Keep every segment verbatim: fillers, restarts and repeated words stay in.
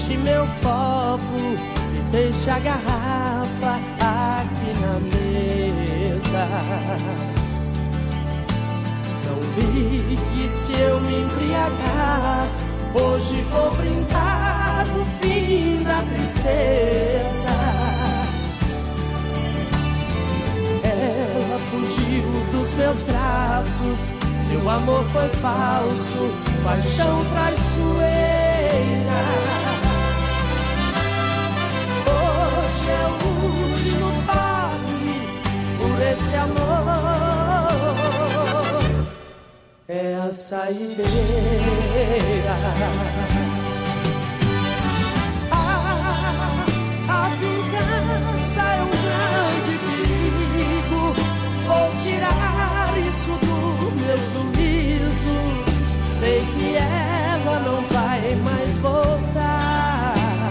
Enche meu copo e deixa a garrafa aqui na mesa. Não ligue se eu me embriagar, hoje vou brindar o fim da tristeza. Ela fugiu dos meus braços, seu amor foi falso, paixão traiçoeira. Hoje é o último pague por esse amor, é a saideira. Ah, a vingança é um grande perigo, vou tirar isso do meu juízo. Sei que ela não vai mais voltar.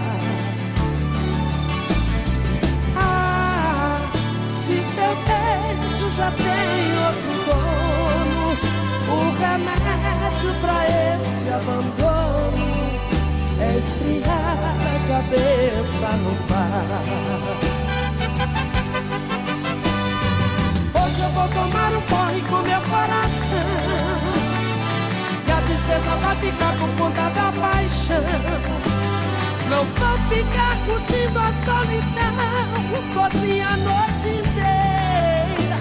Ah, se seu beijo já tem outro dono, o remédio pra esse abandono é esfriar a cabeça no mar. Hoje eu vou tomar um porre com meu coração, e a despesa vai ficar por conta da paixão. Não vou ficar curtindo a solidão sozinha a noite inteira.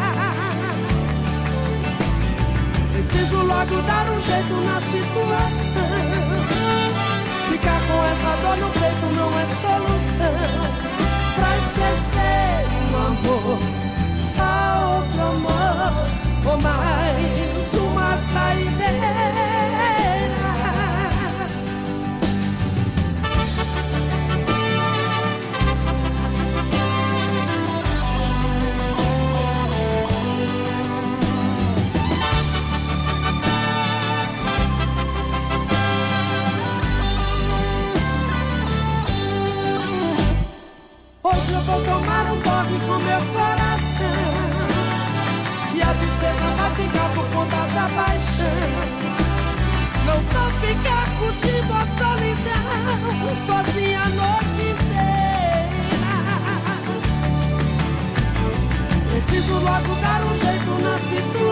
Preciso logo dar um jeito na situação. Ficar com essa dor no peito não é solução. Pra esquecer o amor, só outro amor, ou mais uma saideira. Hoje eu vou tomar um porre com meu coração, e a despesa vai ficar por conta da paixão. Não vou ficar curtindo a solidão sozinha a noite inteira. Preciso logo dar um jeito na situação.